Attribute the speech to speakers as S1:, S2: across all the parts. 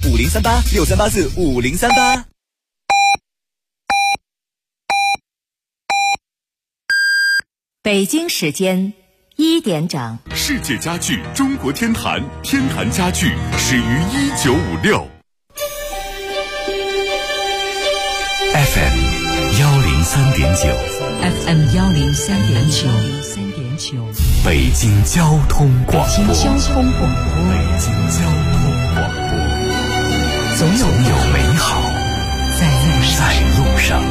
S1: 63845038，63845038。
S2: 北京时间1点整。
S3: 世界家具中国天坛，天坛家具始于1956。FM 103.9，FM
S2: 103.9，
S3: 北京交通广播，
S2: 北京交通广播，总有美好在路上。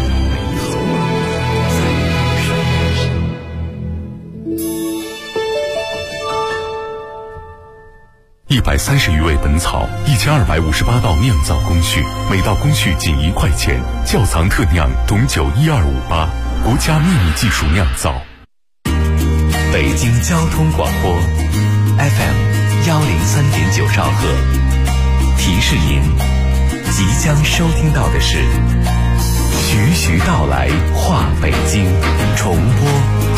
S3: 130余味本草，1258道酿造工序，每道工序仅1块钱。窖藏特酿董酒12588，国家秘密技术酿造。
S4: 北京交通广播 FM 103.9兆赫，提示您即将收听到的是徐徐道来话北京重播。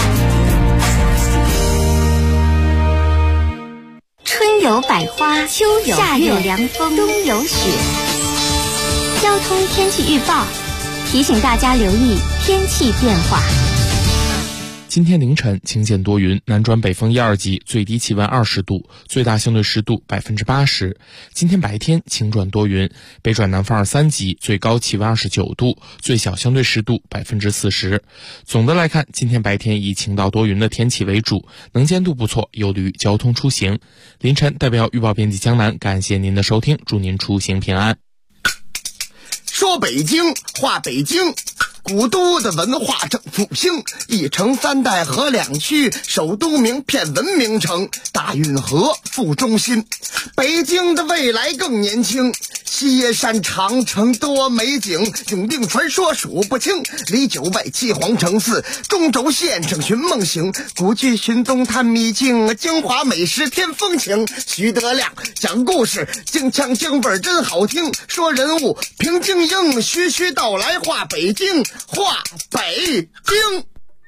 S5: 春有百花，秋有夏有凉风，冬有雪。交通天气预报提醒大家留意天气变化。
S6: 今天凌晨晴间多云，南转北风1、2级，最低气温20度，最大相对湿度80%。今天白天晴转多云，北转南风2、3级，最高气温29度，最小相对湿度40%。总的来看，今天白天以晴到多云的天气为主，能见度不错，有利于交通出行。凌晨代表预报编辑江南，感谢您的收听，祝您出行平安。
S7: 说北京话北京，古都的文化正复兴，一城三代合两区，首都名片文明城，大运河副中心。北京的未来更年轻，西耶山长城多美景，永定传说数不清，里九外七皇城寺，中轴线上寻梦行，古剧寻踪探秘境，京华美食添风情。徐德亮讲故事，京腔京味真好听，说人物平静应，徐徐道来话北京，话北京。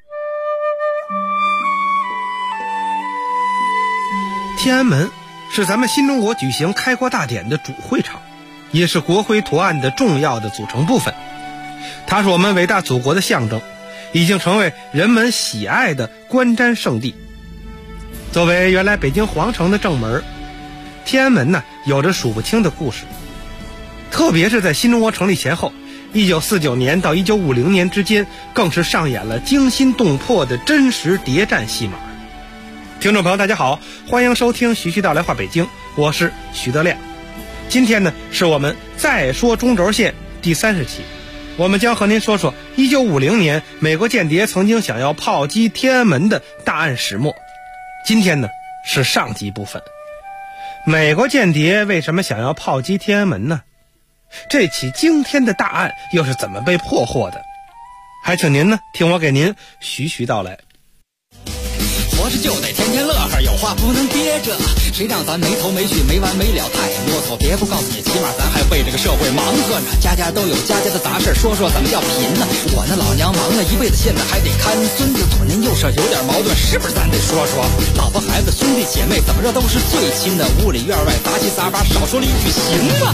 S8: 天安门是咱们新中国举行开国大典的主会场，也是国徽图案的重要的组成部分。它是我们伟大祖国的象征，已经成为人们喜爱的观瞻圣地。作为原来北京皇城的正门，天安门呢有着数不清的故事。特别是在新中国成立前后，1949年到1950年之间，更是上演了惊心动魄的真实谍战戏码。听众朋友大家好，欢迎收听徐徐道来话北京，我是徐德亮。今天呢是我们再说中轴线第30期，我们将和您说说1950年美国间谍曾经想要炮击天安门的大案始末。今天呢是上集部分。美国间谍为什么想要炮击天安门呢？这起惊天的大案又是怎么被破获的？还请您呢听我给您徐徐道来。
S9: 活着就得天天乐呵，有话不能憋着，谁让咱没头没绪没完没了太啰嗦，别不告诉你，起码咱还为这个社会忙活呢，家家都有家家的杂事，说说怎么叫贫呢？我那老娘忙了一辈子，现在还得看孙子，左邻右舍有点矛盾，是不是咱得说说？老婆孩子兄弟姐妹怎么着都是最亲的，屋里院外杂七杂八，少说了一句行吗？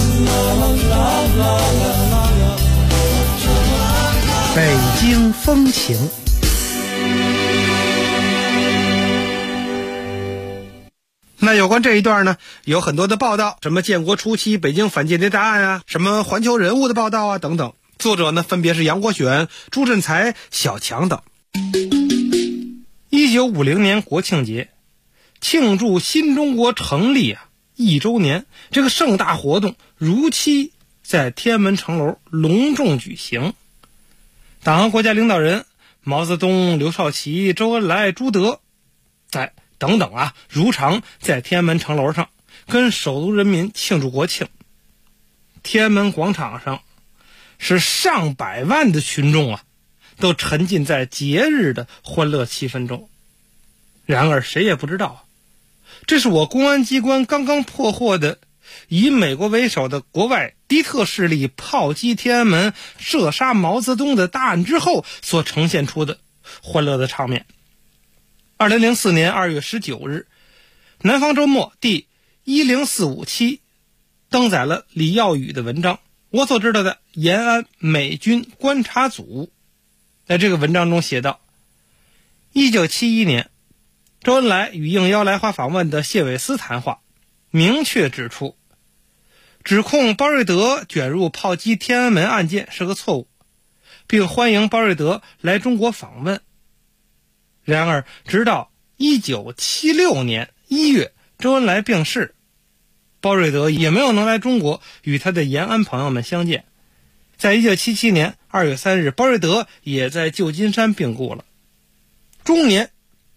S8: 北京风情。那有关这一段呢，有很多的报道，什么建国初期北京反间谍大案啊，什么环球人物的报道啊等等。作者呢分别是杨国选、朱振才、小强等。1950年国庆节，庆祝新中国成立1周年，这个盛大活动如期在天安门城楼隆重举行。党和国家领导人毛泽东、刘少奇、周恩来、朱德等等如常在天安门城楼上跟首都人民庆祝国庆。天安门广场上是上百万的群众都沉浸在节日的欢乐气氛中。然而谁也不知道，这是我公安机关刚刚破获的以美国为首的国外敌特势力炮击天安门、射杀毛泽东的大案之后所呈现出的欢乐的场面。2004年2月19日，南方周末第1045期， 登载了李耀宇的文章。我所知道的延安美军观察组在这个文章中写道，1971年周恩来与应邀来华访问的谢伟思谈话明确指出，指控包瑞德卷入炮击天安门案件是个错误，并欢迎包瑞德来中国访问。然而直到1976年1月周恩来病逝，包瑞德也没有能来中国与他的延安朋友们相见。在1977年2月3日，包瑞德也在旧金山病故了，终年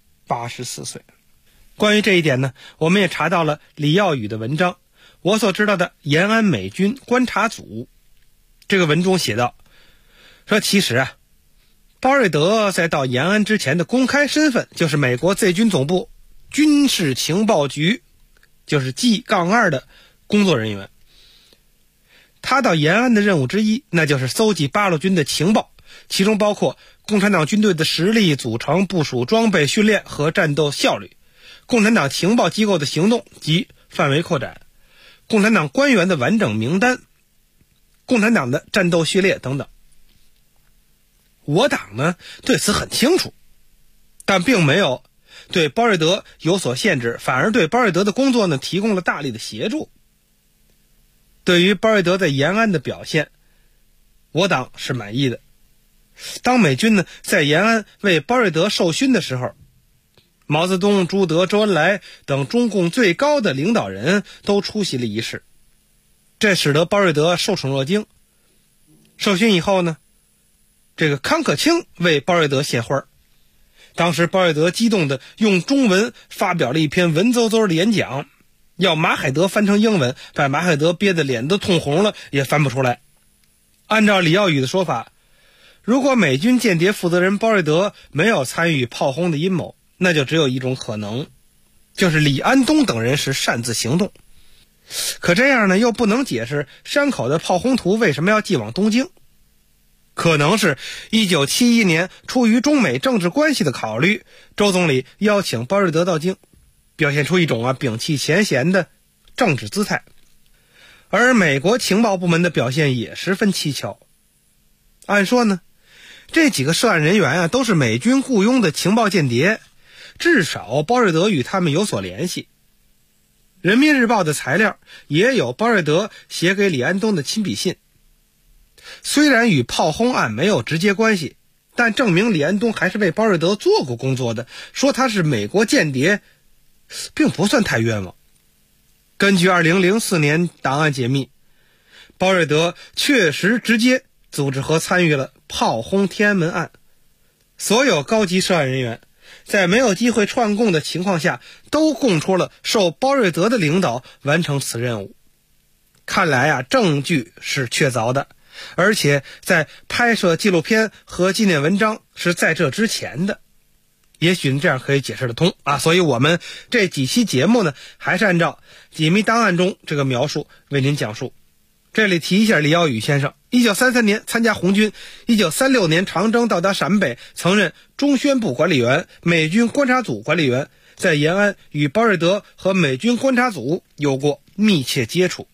S8: 84岁。关于这一点呢，我们也查到了李耀宇的文章，我所知道的延安美军观察组。这个文中写道，说其实包瑞德在到延安之前的公开身份就是美国 Z 军总部军事情报局，就是 G-2 的工作人员。他到延安的任务之一，那就是搜集八路军的情报，其中包括共产党军队的实力、组成、部署、装备、训练和战斗效率，共产党情报机构的行动及范围扩展，共产党官员的完整名单，共产党的战斗序列等等。我党呢对此很清楚，但并没有对包瑞德有所限制，反而对包瑞德的工作呢提供了大力的协助。对于包瑞德在延安的表现，我党是满意的。当美军呢在延安为包瑞德授勋的时候，毛泽东、朱德、周恩来等中共最高的领导人都出席了仪式，这使得包瑞德受宠若惊。授勋以后呢，这个康可清为包瑞德献花。当时包瑞德激动地用中文发表了一篇文绉绉的演讲，要马海德翻成英文，把马海德憋得脸都通红了，也翻不出来。按照李耀宇的说法，如果美军间谍负责人包瑞德没有参与炮轰的阴谋，那就只有一种可能，就是李安东等人是擅自行动。可这样呢，又不能解释山口的炮轰图为什么要寄往东京。可能是1971年出于中美政治关系的考虑，周总理邀请包瑞德到京，表现出一种摒弃前嫌的政治姿态。而美国情报部门的表现也十分蹊跷。按说呢，这几个涉案人员都是美军雇佣的情报间谍，至少包瑞德与他们有所联系。人民日报的材料也有包瑞德写给李安东的亲笔信，虽然与炮轰案没有直接关系，但证明李安东还是为包瑞德做过工作的，说他是美国间谍并不算太冤枉。根据2004年档案解密，包瑞德确实直接组织和参与了炮轰天安门案，所有高级涉案人员在没有机会串供的情况下，都供出了受包瑞德的领导完成此任务。看来证据是确凿的，而且在拍摄纪录片和纪念文章是在这之前的，也许这样可以解释得通所以我们这几期节目呢，还是按照解密档案中这个描述为您讲述。这里提一下李耀宇先生，1933年参加红军，1936年长征到达陕北，曾任中宣部管理员、美军观察组管理员，在延安与包瑞德和美军观察组有过密切接触。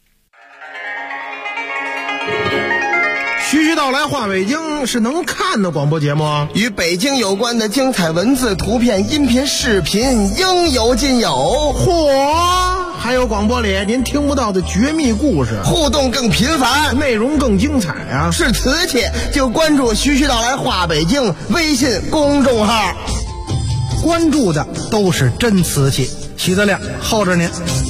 S1: 徐徐道来话北京是能看的广播节目，
S7: 与北京有关的精彩文字、图片、音频、视频应有尽有。
S1: 嚯！还有广播里您听不到的绝密故事，
S7: 互动更频繁，
S1: 内容更精彩
S7: 是瓷器就关注徐徐道来话北京微信公众号，
S1: 关注的都是真瓷器。徐德亮候着您。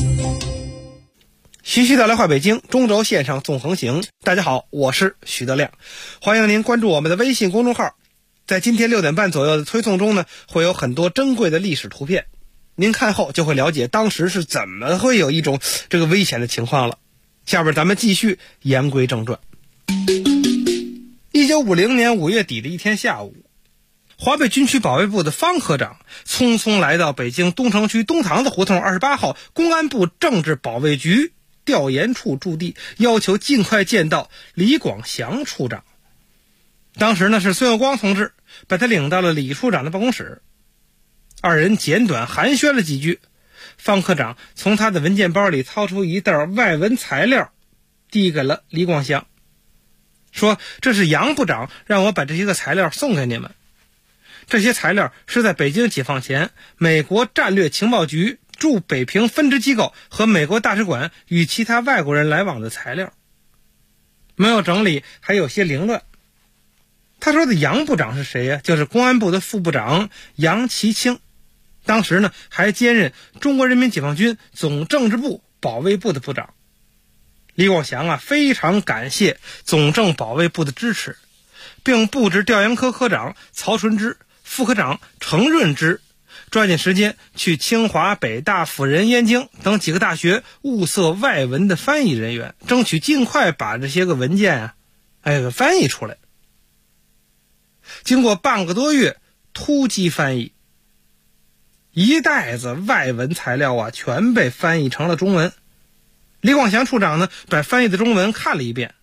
S8: 徐徐道来话北京，中轴线上纵横行。大家好，我是徐德亮，欢迎您关注我们的微信公众号。在今天6点半左右的推送中呢，会有很多珍贵的历史图片，您看后就会了解当时是怎么会有一种这个危险的情况了。下边咱们继续言归正传。1950年5月底的一天下午，华北军区保卫部的方科长匆匆来到北京东城区东塘子胡同28号公安部政治保卫局调研处驻地，要求尽快见到李广祥处长。当时呢是孙有光同志把他领到了李处长的办公室，二人简短寒暄了几句， 方科长从他的文件包里掏出一袋外文材料，递给了李广祥，说这是杨部长让我把这些个材料送给你们。这些材料是在北京解放前美国战略情报局驻北平分支机构和美国大使馆与其他外国人来往的材料，没有整理，还有些凌乱。他说的杨部长是谁呀？就是公安部的副部长杨其清，当时呢还兼任中国人民解放军总政治部保卫部的部长。李广祥非常感谢总政保卫部的支持，并布置调研科科长曹纯之、副科长程润之抓紧时间去清华、北大、辅仁、燕京等几个大学物色外文的翻译人员，争取尽快把这些个文件给翻译出来。经过半个多月突击翻译，一袋子外文材料全被翻译成了中文。李广祥处长呢，把翻译的中文看了一遍，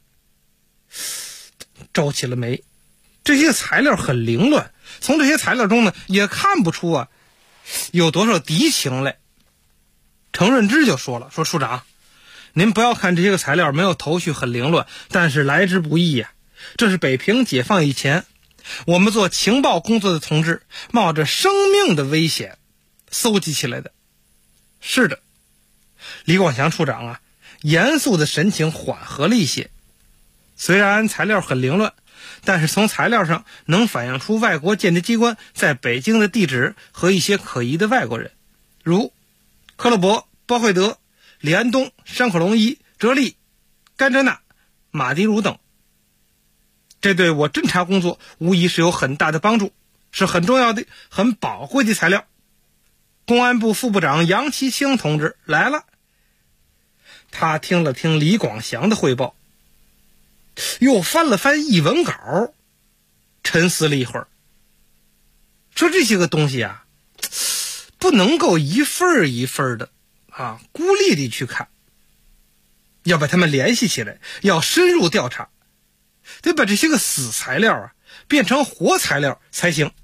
S8: 皱起了眉。这些材料很凌乱，从这些材料中呢，也看不出有多少敌情来。程润之就说了，说处长，您不要看这些个材料没有头绪，很凌乱，但是来之不易呀。这是北平解放以前，我们做情报工作的同志冒着生命的危险搜集起来的。是的，李广祥处长严肃的神情缓和了一些。虽然材料很凌乱，但是从材料上能反映出外国间谍机关在北京的地址和一些可疑的外国人，如克勒伯、包惠德、李安东、山口隆一、哲利、甘蔗纳、马迪鲁等。这对我侦查工作无疑是有很大的帮助，是很重要的、很宝贵的材料。公安部副部长杨其清同志来了。他听了听李广祥的汇报，又翻了翻译文稿，沉思了一会儿，说这些个东西不能够一份一份的孤立地去看，要把它们联系起来，要深入调查，得把这些个死材料变成活材料才行。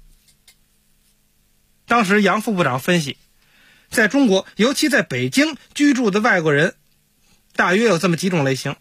S8: 当时杨副部长分析，在中国，尤其在北京居住的外国人大约有这么几种类型：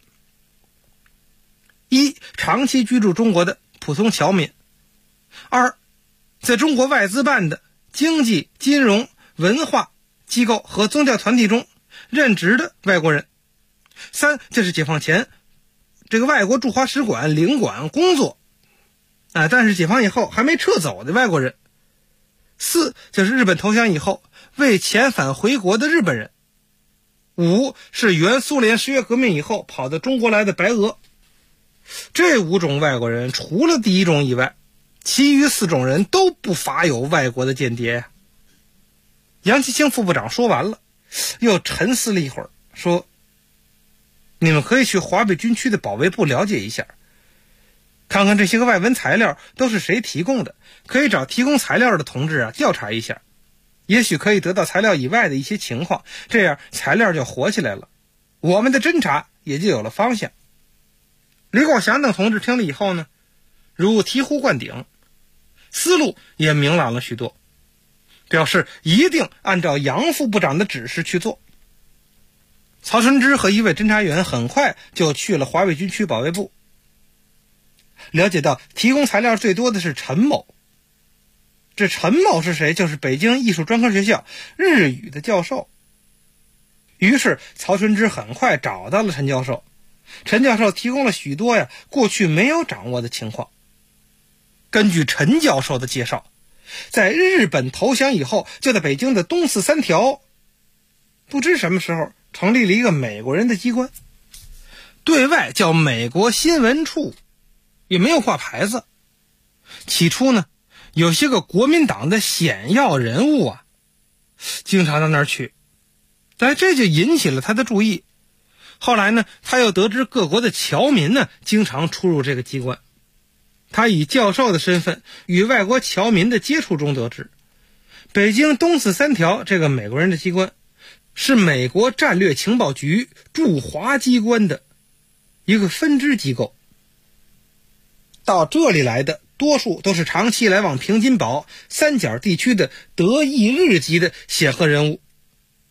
S8: 一、长期居住中国的普通侨民；二、在中国外资办的经济、金融、文化机构和宗教团体中任职的外国人；三、就是解放前这个外国驻华使馆、领馆工作但是解放以后还没撤走的外国人；四、就是日本投降以后未遣返回国的日本人；五、是原苏联10月革命以后跑到中国来的白俄。这5种外国人除了第一种以外，其余4种人都不乏有外国的间谍杨其清副部长说完了，又沉思了一会儿，说你们可以去华北军区的保卫部了解一下，看看这些个外文材料都是谁提供的，可以找提供材料的同志调查一下，也许可以得到材料以外的一些情况，这样材料就活起来了，我们的侦查也就有了方向。李广祥等同志听了以后呢，如醍醐灌顶，思路也明朗了许多，表示一定按照杨副部长的指示去做。曹纯之和一位侦查员很快就去了华北军区保卫部，了解到提供材料最多的是陈某。这陈某是谁？就是北京艺术专科学校日语的教授。于是曹纯之很快找到了陈教授，陈教授提供了许多过去没有掌握的情况。根据陈教授的介绍，在日本投降以后，就在北京的东四三条不知什么时候成立了一个美国人的机关，对外叫美国新闻处，也没有挂牌子。起初呢，有些个国民党的显要人物经常到那儿去，但这就引起了他的注意。后来呢，他又得知各国的侨民呢经常出入这个机关，他以教授的身份与外国侨民的接触中得知，北京东四三条这个美国人的机关是美国战略情报局驻华机关的一个分支机构。到这里来的多数都是长期来往平津堡、三角地区的德意日籍的显赫人物，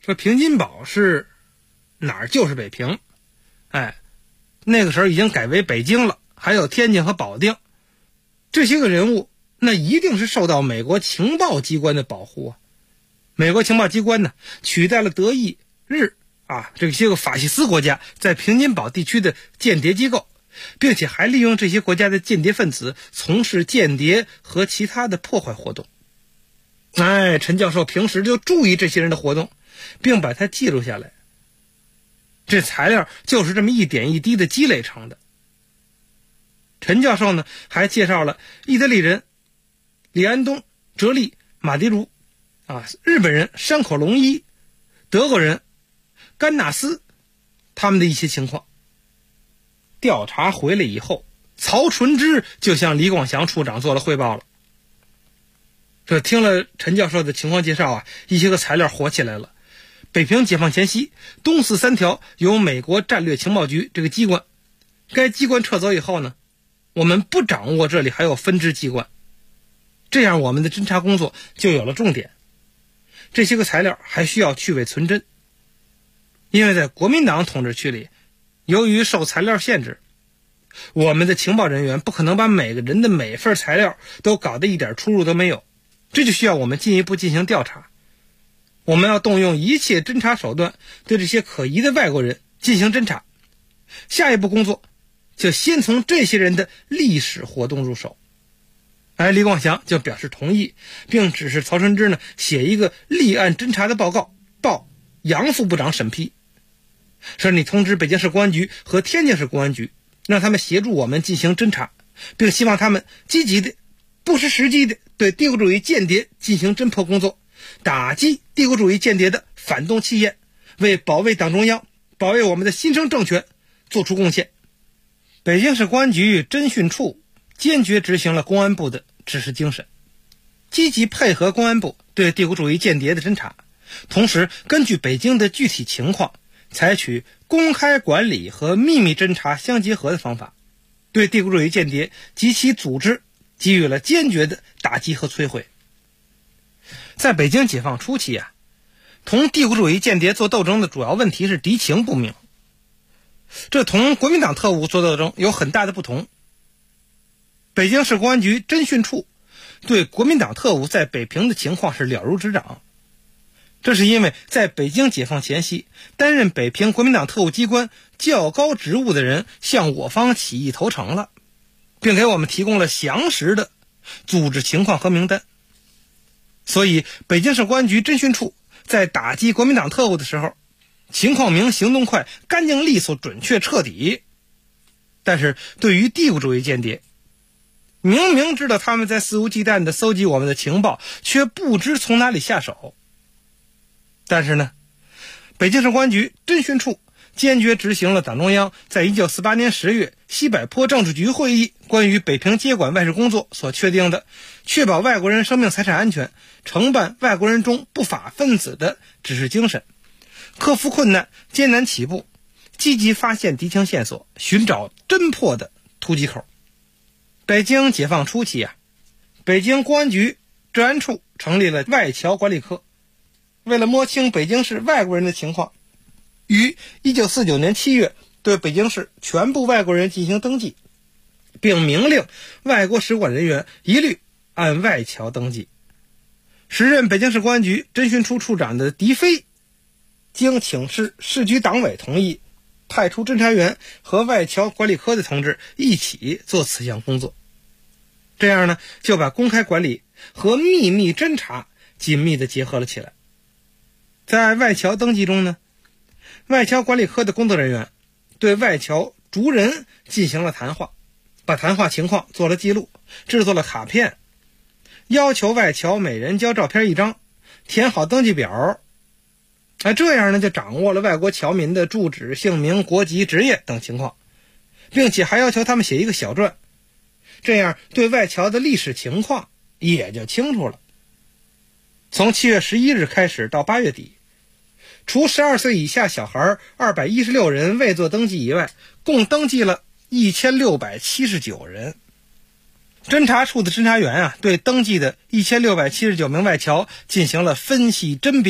S8: 说平津堡是哪儿就是北平，那个时候已经改为北京了，还有天津和保定，这些个人物那一定是受到美国情报机关的保护啊。美国情报机关呢，取代了德意日这些个法西斯国家在平津堡地区的间谍机构，并且还利用这些国家的间谍分子从事间谍和其他的破坏活动。陈教授平时就注意这些人的活动，并把它记录下来。这材料就是这么一点一滴的积累成的。陈教授呢，还介绍了意大利人李安东、哲利、马迪茹日本人山口龙一、德国人甘纳斯他们的一些情况。调查回来以后，曹纯之就向李广祥处长做了汇报了。这听了陈教授的情况介绍一些个材料火起来了。北平解放前夕，东四三条由美国战略情报局这个机关，该机关撤走以后呢，我们不掌握这里还有分支机关，这样我们的侦查工作就有了重点。这些个材料还需要去伪存真，因为在国民党统治区里，由于受材料限制，我们的情报人员不可能把每个人的每份材料都搞得一点出入都没有，这就需要我们进一步进行调查。我们要动用一切侦查手段，对这些可疑的外国人进行侦查。下一步工作就先从这些人的历史活动入手。李广祥就表示同意，并指示曹纯之呢写一个立案侦查的报告，报杨副部长审批。说你通知北京市公安局和天津市公安局，让他们协助我们进行侦查，并希望他们积极的、不失时机的对帝国主义间谍进行侦破工作，打击帝国主义间谍的反动气焰，为保卫党中央、保卫我们的新生政权做出贡献。北京市公安局侦讯处坚决执行了公安部的指示精神，积极配合公安部对帝国主义间谍的侦查，同时根据北京的具体情况，采取公开管理和秘密侦查相结合的方法，对帝国主义间谍及其组织给予了坚决的打击和摧毁。在北京解放初期同帝国主义间谍做斗争的主要问题是敌情不明，这同国民党特务做斗争有很大的不同。北京市公安局侦讯处对国民党特务在北平的情况是了如指掌，这是因为在北京解放前夕，担任北平国民党特务机关较高职务的人向我方起义投诚了，并给我们提供了详实的组织情况和名单。所以北京市公安局侦讯处在打击国民党特务的时候，情况明、行动快、干净利索、准确彻底。但是对于帝国主义间谍，明明知道他们在肆无忌惮地搜集我们的情报，却不知从哪里下手。但是呢，北京市公安局侦讯处坚决执行了党中央在1948年10月西柏坡政治局会议关于北平接管外事工作所确定的确保外国人生命财产安全、惩办外国人中不法分子的指示精神，克服困难、艰难起步，积极发现敌情线索，寻找侦破的突击口。北京解放初期北京公安局治安处成立了外侨管理科，为了摸清北京市外国人的情况，于1949年7月对北京市全部外国人进行登记，并明令外国使馆人员一律按外侨登记。时任北京市公安局侦讯处处长的狄飞经请示市局党委同意，派出侦查员和外侨管理科的同志一起做此项工作。这样呢，就把公开管理和秘密侦查紧密地结合了起来。在外侨登记中呢，外侨管理科的工作人员对外侨逐人进行了谈话，把谈话情况做了记录，制作了卡片，要求外侨每人交照片1张，填好登记表。这样呢，就掌握了外国侨民的住址、姓名、国籍、职业等情况，并且还要求他们写一个小传，这样对外侨的历史情况也就清楚了。从7月11日开始到8月底，除12岁以下小孩216人未做登记以外，共登记了1679人。侦查处的侦查员对登记的1679名外侨进行了分析甄别，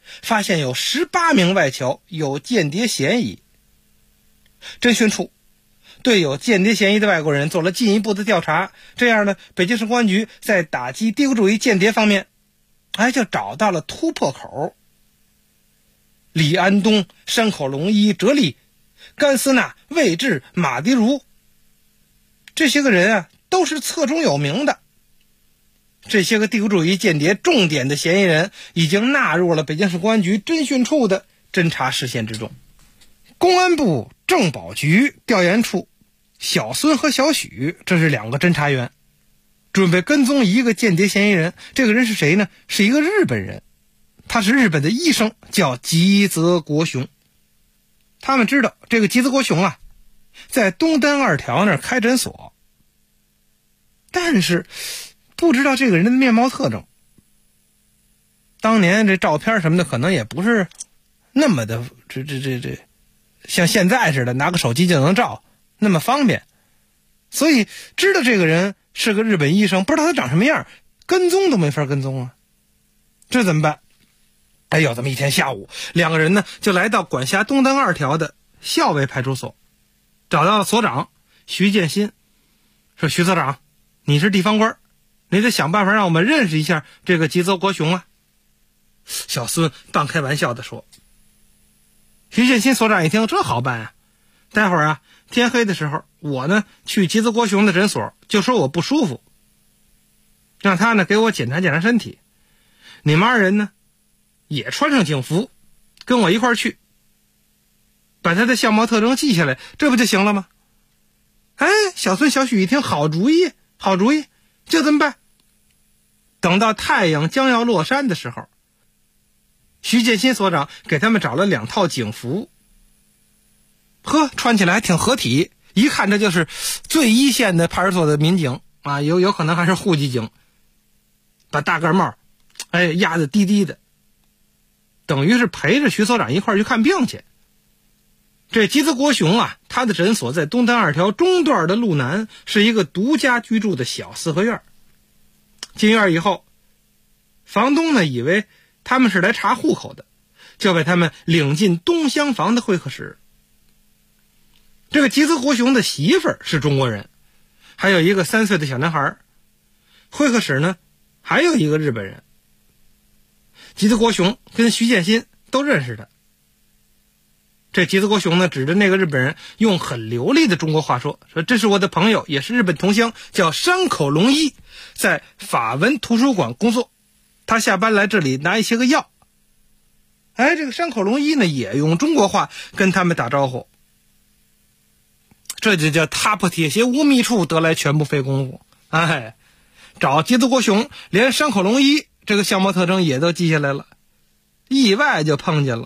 S8: 发现有18名外侨有间谍嫌疑。侦讯处对有间谍嫌疑的外国人做了进一步的调查，这样呢，北京市公安局在打击帝国主义间谍方面就找到了突破口。李安东、山口龙一、哲利、甘斯纳、魏志、马迪如，这些个人都是侧中有名的。这些个帝国主义间谍重点的嫌疑人已经纳入了北京市公安局侦讯处的侦查视线之中。公安部政保局调研处小孙和小许，这是2个侦查员，准备跟踪一个间谍嫌疑人。这个人是谁呢？是一个日本人，他是日本的医生，叫吉泽国雄。他们知道这个吉泽国雄在东单2条那儿开诊所，但是不知道这个人的面貌特征。当年这照片什么的可能也不是那么的这像现在似的拿个手机就能照那么方便，所以知道这个人是个日本医生，不知道他长什么样，跟踪都没法跟踪这怎么办？有这么一天下午，2个人呢就来到管辖东单2条的校尉派出所，找到了所长徐建新，说徐所长，你是地方官，你得想办法让我们认识一下这个吉泽国雄小孙半开玩笑地说。徐建新所长一听，这好办待会儿天黑的时候，我呢去吉泽国雄的诊所，就说我不舒服，让他呢给我检查检查身体。你们2人呢也穿上警服，跟我一块儿去，把他的相貌特征记下来，这不就行了吗？小孙小许一听，好主意，好主意，就这么办。等到太阳将要落山的时候，徐建新所长给他们找了2套警服，穿起来还挺合体，一看这就是最一线的派出所的民警有可能还是户籍警，把大盖帽压得低低的，等于是陪着徐所长一块儿去看病去。这吉泽国雄他的诊所在东单2条中段的路南，是一个独家居住的小4合院。进院以后，房东呢以为他们是来查户口的，就把他们领进东厢房的会客室。这个吉泽国雄的媳妇儿是中国人，还有一个3岁的小男孩。会客室呢还有一个日本人。吉泽国雄跟徐建新都认识他。这吉泽国雄呢指着那个日本人，用很流利的中国话说这是我的朋友，也是日本同乡，叫山口龙一，在法文图书馆工作，他下班来这里拿一些个药。这个山口龙一呢也用中国话跟他们打招呼。这就叫踏破铁鞋无觅处，得来全不费功夫。找吉泽国雄，连山口龙一这个相貌特征也都记下来了，意外就碰见了。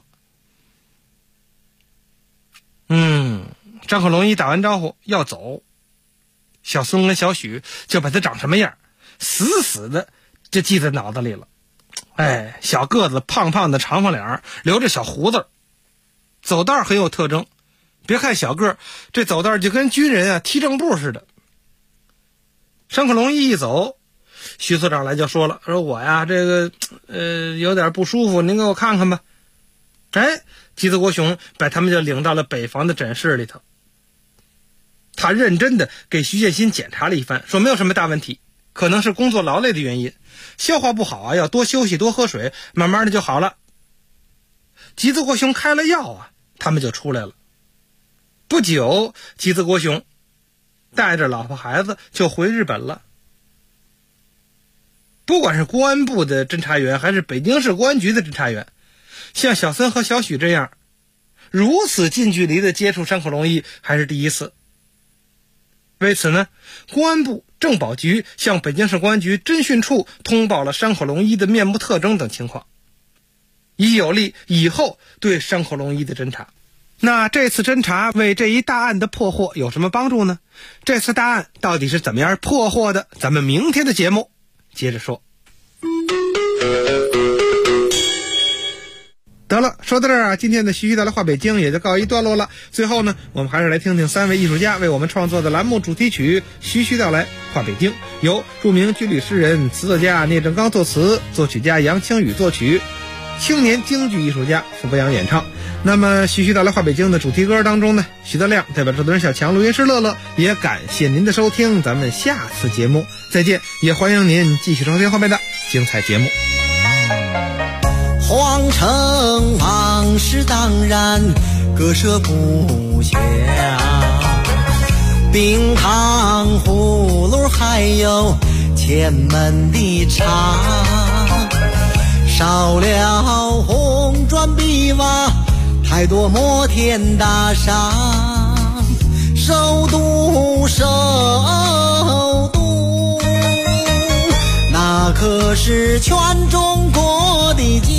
S8: 山口龙一打完招呼要走，小孙跟小许就把他长什么样死死的就记在脑子里了。小个子胖胖的长方脸，留着小胡子，走道很有特征。别看小个，这走道就跟军人踢正步似的。山口龙一一走，徐所长来就说了，说我这个有点不舒服，您给我看看吧。吉泽国雄把他们就领到了北房的诊室里头。他认真的给徐建新检查了一番，说没有什么大问题，可能是工作劳累的原因，消化不好要多休息多喝水，慢慢的就好了。吉泽国雄开了药他们就出来了。不久，吉泽国雄带着老婆孩子就回日本了。不管是公安部的侦查员，还是北京市公安局的侦查员，像小孙和小许这样如此近距离的接触山口龙一还是第一次。为此呢，公安部政保局向北京市公安局侦讯处通报了山口龙一的面部特征等情况，以有利以后对山口龙一的侦查。那这次侦查为这一大案的破获有什么帮助呢？这次大案到底是怎么样破获的？咱们明天的节目接着说。得了，说到这儿今天的徐徐道来话北京也就告一段落了。最后呢，我们还是来听听3位艺术家为我们创作的栏目主题曲《徐徐道来话北京》，由著名军旅诗人、词作家聂政刚作词，作曲家杨清宇作曲。 青年京剧艺术家傅博洋演唱。那么徐徐到来话北京的主题歌当中呢，徐德亮代表制作人小强、录音师乐乐，也感谢您的收听，咱们下次节目再见，也欢迎您继续收听后面的精彩节目。
S10: 皇城往事当然割舍不下，冰糖葫芦还有前门的茶，少了红砖碧瓦，太多摩天大厦，首都首都，那可是全中国的家。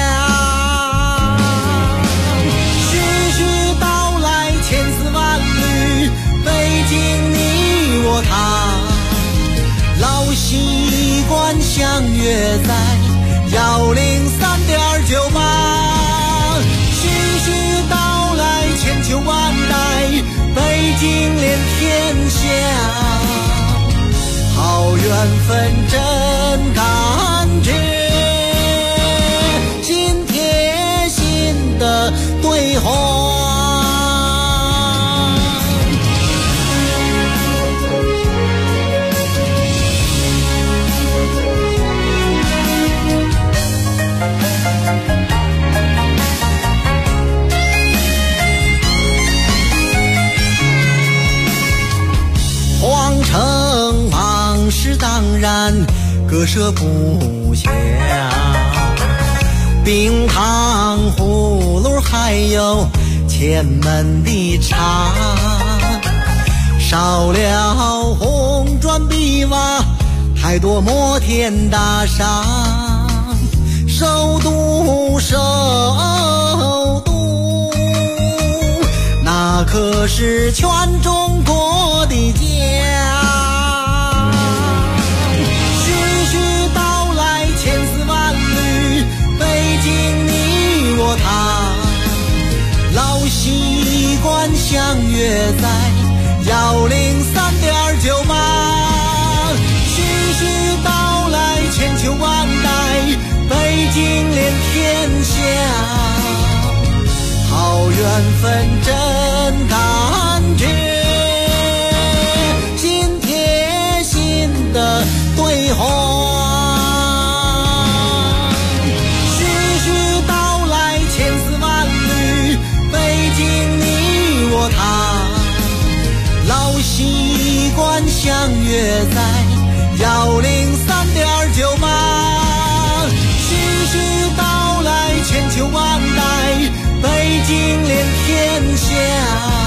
S10: 徐徐道来千丝万缕，北京你我他，老习惯相约在103.98。千秋万代，北京连天下，好缘分真感觉，心贴心的对话。城往事当然割舍不下，冰糖葫芦还有前门的茶，少了红砖碧瓦，太多摩天大厦，首都首都，那可是全中国的家。习惯相约在103.98，徐徐道来千秋万代，北京连天下，好缘分真感觉，心贴心的对话。习惯相约在103.98，徐徐道来千秋万代，北京连天下，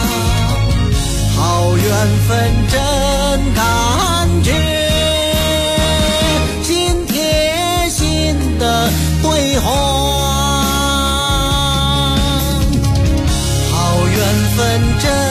S10: 好缘分真感觉，心贴心的对话，好缘分真